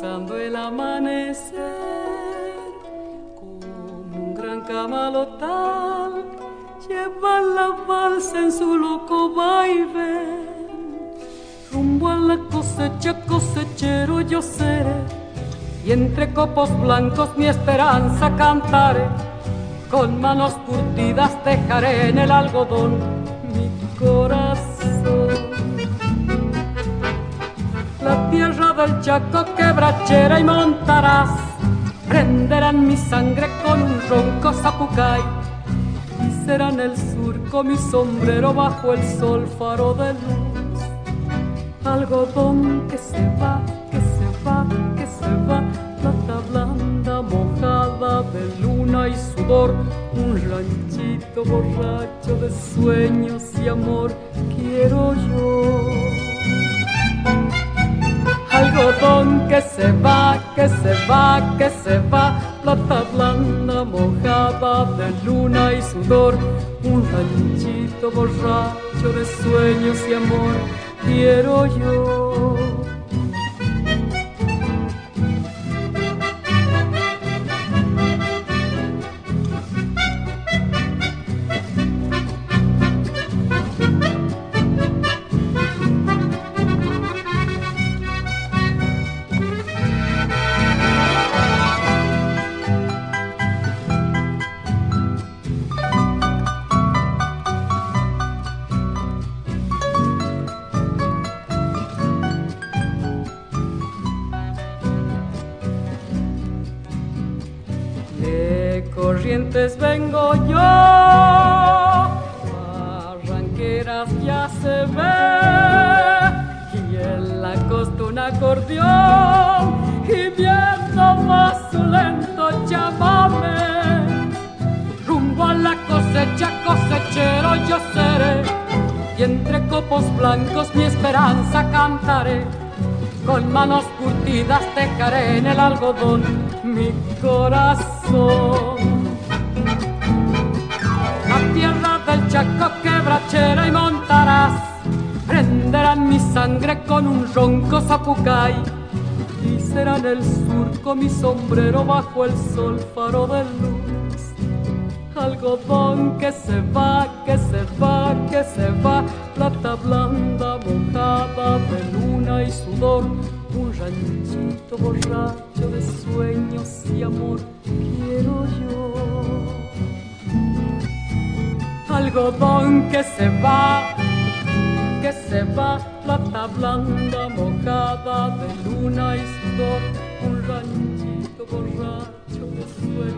cantando el amanecer, como un gran camalotal, lleva la balsa en su loco vaivén. Rumbo a la cosecha, cosechero yo seré, y entre copos blancos mi esperanza cantaré. Con manos curtidas dejaré en el algodón mi corazón. La tierra del Chaco, quebrachera y Montaraz prenderán mi sangre con un ronco zapucay, y será en el surco mi sombrero bajo el sol faro de luz. Algodón que se va, que se va, que se va, plata blanda mojada de luna y sudor, un ranchito borracho de sueños y amor quiero yo. Algodón que se va, que se va, que se va, plata blanda mojada de luna y sudor, un ranchito borracho de sueños y amor quiero yo. Corrientes vengo yo, Barranqueras ya se ve, y en la costa un acordeón, y viendo más su lento chamamé. Rumbo a la cosecha, cosechero yo seré, y entre copos blancos mi esperanza cantaré. Con manos curtidas dejaré en el algodón mi corazón. La tierra del Chaco, quebrachera y Montaraz prenderán mi sangre con un ronco zapucay, y será en el surco mi sombrero bajo el sol faro de luz. Algodón que se va, que se va, que se va, plata blanda mojada de luna y sudor, un ranchito borracho de sueños y amor quiero yo. Algodón que se va, plata blanda mojada de luna y sudor, un ranchito borracho de sueños